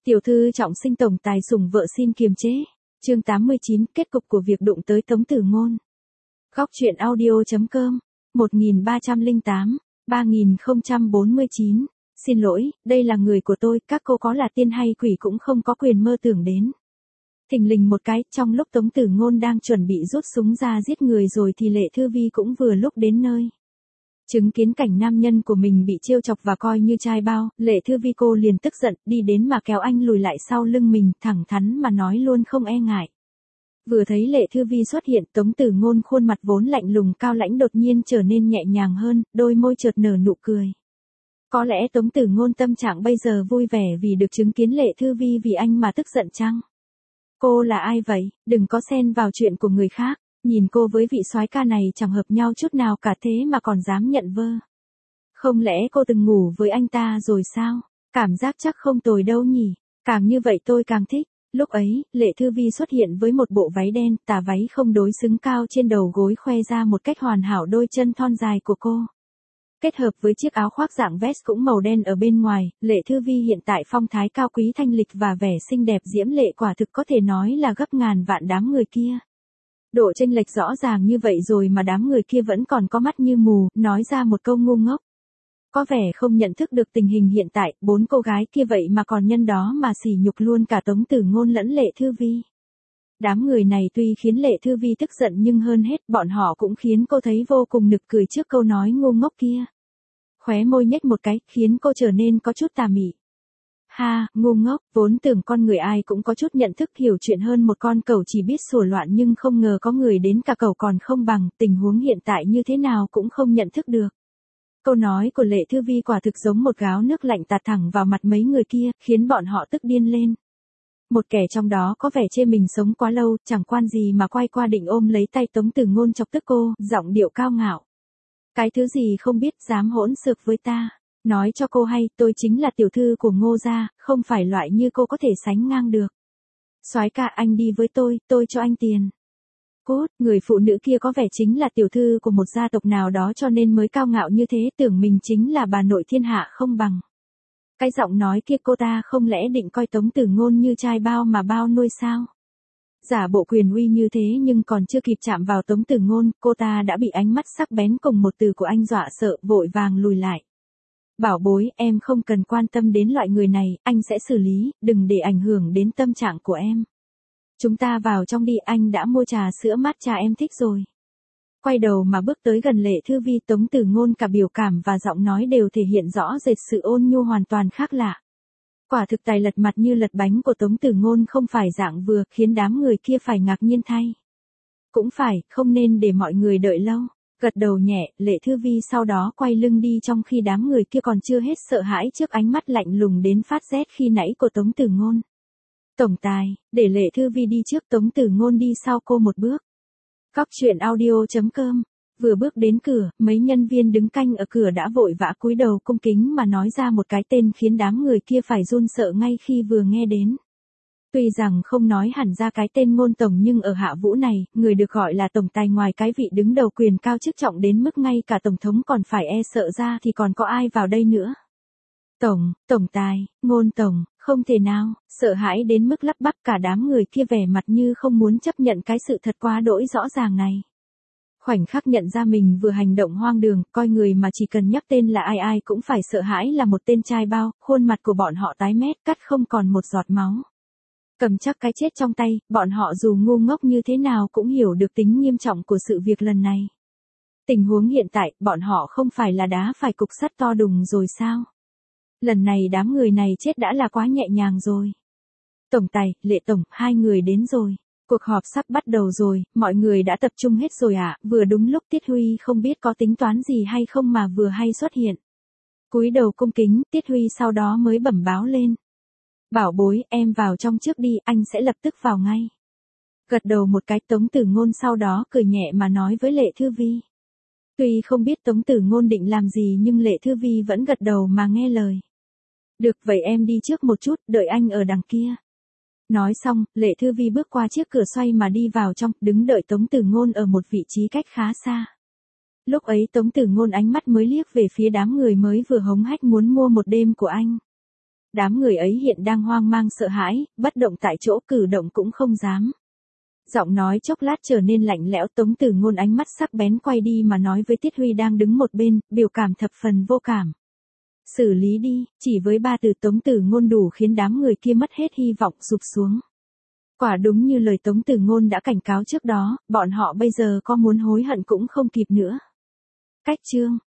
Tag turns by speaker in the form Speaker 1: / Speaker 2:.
Speaker 1: Tiểu thư trọng sinh tổng tài sủng vợ xin kiềm chế. Chương 89, kết cục của việc đụng tới Tống Tử Ngôn. Góc truyện audio.com 1308 3049. Xin lỗi, đây là người của tôi, các cô có là tiên hay quỷ cũng không có quyền mơ tưởng đến. Thình lình một cái, trong lúc Tống Tử Ngôn đang chuẩn bị rút súng ra giết người rồi thì Lệ Thư Vi cũng vừa lúc đến nơi. Chứng kiến cảnh nam nhân của mình bị trêu chọc và coi như trai bao, Lệ Thư Vi cô liền tức giận, đi đến mà kéo anh lùi lại sau lưng mình, thẳng thắn mà nói luôn không e ngại. Vừa thấy Lệ Thư Vi xuất hiện, Tống Tử Ngôn khuôn mặt vốn lạnh lùng cao lãnh đột nhiên trở nên nhẹ nhàng hơn, đôi môi chợt nở nụ cười. Có lẽ Tống Tử Ngôn tâm trạng bây giờ vui vẻ vì được chứng kiến Lệ Thư Vi vì anh mà tức giận chăng? Cô là ai vậy? Đừng có xen vào chuyện của người khác. Nhìn cô với vị soái ca này chẳng hợp nhau chút nào cả thế mà còn dám nhận vơ. Không lẽ cô từng ngủ với anh ta rồi sao? Cảm giác chắc không tồi đâu nhỉ. Càng như vậy tôi càng thích. Lúc ấy, Lệ Thư Vi xuất hiện với một bộ váy đen, tà váy không đối xứng cao trên đầu gối khoe ra một cách hoàn hảo đôi chân thon dài của cô. Kết hợp với chiếc áo khoác dạng vest cũng màu đen ở bên ngoài, Lệ Thư Vi hiện tại phong thái cao quý thanh lịch và vẻ xinh đẹp diễm lệ quả thực có thể nói là gấp ngàn vạn đám người kia. Độ chênh lệch rõ ràng như vậy rồi mà đám người kia vẫn còn có mắt như mù, nói ra một câu ngu ngốc. Có vẻ không nhận thức được tình hình hiện tại, bốn cô gái kia vậy mà còn nhân đó mà sỉ nhục luôn cả Tống Tử Ngôn lẫn Lệ Thư Vi. Đám người này tuy khiến Lệ Thư Vi tức giận nhưng hơn hết bọn họ cũng khiến cô thấy vô cùng nực cười trước câu nói ngu ngốc kia. Khóe môi nhếch một cái, khiến cô trở nên có chút tà mị. Ha, ngu ngốc, vốn tưởng con người ai cũng có chút nhận thức hiểu chuyện hơn một con cẩu chỉ biết sủa loạn nhưng không ngờ có người đến cả cẩu còn không bằng, tình huống hiện tại như thế nào cũng không nhận thức được. Câu nói của Lệ Thư Vi quả thực giống một gáo nước lạnh tạt thẳng vào mặt mấy người kia, khiến bọn họ tức điên lên. Một kẻ trong đó có vẻ chê mình sống quá lâu, chẳng quan gì mà quay qua định ôm lấy tay Tống Tử Ngôn chọc tức cô, giọng điệu cao ngạo. Cái thứ gì không biết dám hỗn xược với ta. Nói cho cô hay, tôi chính là tiểu thư của Ngô gia, không phải loại như cô có thể sánh ngang được. Soái ca anh đi với tôi cho anh tiền. Cút, người phụ nữ kia có vẻ chính là tiểu thư của một gia tộc nào đó cho nên mới cao ngạo như thế, tưởng mình chính là bà nội thiên hạ không bằng. Cái giọng nói kia cô ta không lẽ định coi Tống Tử Ngôn như trai bao mà bao nuôi sao? Giả bộ quyền uy như thế nhưng còn chưa kịp chạm vào Tống Tử Ngôn, cô ta đã bị ánh mắt sắc bén cùng một từ của anh dọa sợ, vội vàng lùi lại. Bảo bối, em không cần quan tâm đến loại người này, anh sẽ xử lý, đừng để ảnh hưởng đến tâm trạng của em. Chúng ta vào trong đi, anh đã mua trà sữa matcha em thích rồi. Quay đầu mà bước tới gần Lệ Thư Vi, Tống Tử Ngôn cả biểu cảm và giọng nói đều thể hiện rõ rệt sự ôn nhu hoàn toàn khác lạ. Quả thực tài lật mặt như lật bánh của Tống Tử Ngôn không phải dạng vừa, khiến đám người kia phải ngạc nhiên thay. Cũng phải, không nên để mọi người đợi lâu. Gật đầu nhẹ, Lệ Thư Vi sau đó quay lưng đi trong khi đám người kia còn chưa hết sợ hãi trước ánh mắt lạnh lùng đến phát rét khi nãy của Tống Tử Ngôn. Tổng tài, để Lệ Thư Vi đi trước, Tống Tử Ngôn đi sau cô một bước. Góc truyện audio.com. Vừa bước đến cửa, mấy nhân viên đứng canh ở cửa đã vội vã cúi đầu cung kính mà nói ra một cái tên khiến đám người kia phải run sợ ngay khi vừa nghe đến. Tuy rằng không nói hẳn ra cái tên Ngôn tổng nhưng ở Hạ Vũ này, người được gọi là tổng tài ngoài cái vị đứng đầu quyền cao chức trọng đến mức ngay cả tổng thống còn phải e sợ ra thì còn có ai vào đây nữa. Tổng tài, Ngôn tổng, không thể nào, sợ hãi đến mức lắp bắp cả đám người kia vẻ mặt như không muốn chấp nhận cái sự thật quá đỗi rõ ràng này. Khoảnh khắc nhận ra mình vừa hành động hoang đường, coi người mà chỉ cần nhắc tên là ai ai cũng phải sợ hãi là một tên trai bao, khuôn mặt của bọn họ tái mét cắt không còn một giọt máu. Cầm chắc cái chết trong tay, bọn họ dù ngu ngốc như thế nào cũng hiểu được tính nghiêm trọng của sự việc lần này. Tình huống hiện tại, bọn họ không phải là đá phải cục sắt to đùng rồi sao? Lần này đám người này chết đã là quá nhẹ nhàng rồi. Tổng tài, Lệ tổng, hai người đến rồi. Cuộc họp sắp bắt đầu rồi, mọi người đã tập trung hết rồi ạ, vừa đúng lúc Tiết Huy không biết có tính toán gì hay không mà vừa hay xuất hiện. Cúi đầu cung kính, Tiết Huy sau đó mới bẩm báo lên. Bảo bối, em vào trong trước đi, anh sẽ lập tức vào ngay. Gật đầu một cái, Tống Tử Ngôn sau đó cười nhẹ mà nói với Lệ Thư Vi. Tuy không biết Tống Tử Ngôn định làm gì nhưng Lệ Thư Vi vẫn gật đầu mà nghe lời. Được vậy em đi trước một chút, đợi anh ở đằng kia. Nói xong, Lệ Thư Vi bước qua chiếc cửa xoay mà đi vào trong, đứng đợi Tống Tử Ngôn ở một vị trí cách khá xa. Lúc ấy Tống Tử Ngôn ánh mắt mới liếc về phía đám người mới vừa hống hách muốn mua một đêm của anh. Đám người ấy hiện đang hoang mang sợ hãi, bất động tại chỗ, cử động cũng không dám. Giọng nói chốc lát trở nên lạnh lẽo, Tống Tử Ngôn ánh mắt sắc bén quay đi mà nói với Tiết Huy đang đứng một bên, biểu cảm thập phần vô cảm. Xử lý đi, chỉ với 3 từ Tống Tử Ngôn đủ khiến đám người kia mất hết hy vọng sụp xuống. Quả đúng như lời Tống Tử Ngôn đã cảnh cáo trước đó, bọn họ bây giờ có muốn hối hận cũng không kịp nữa. Cách chương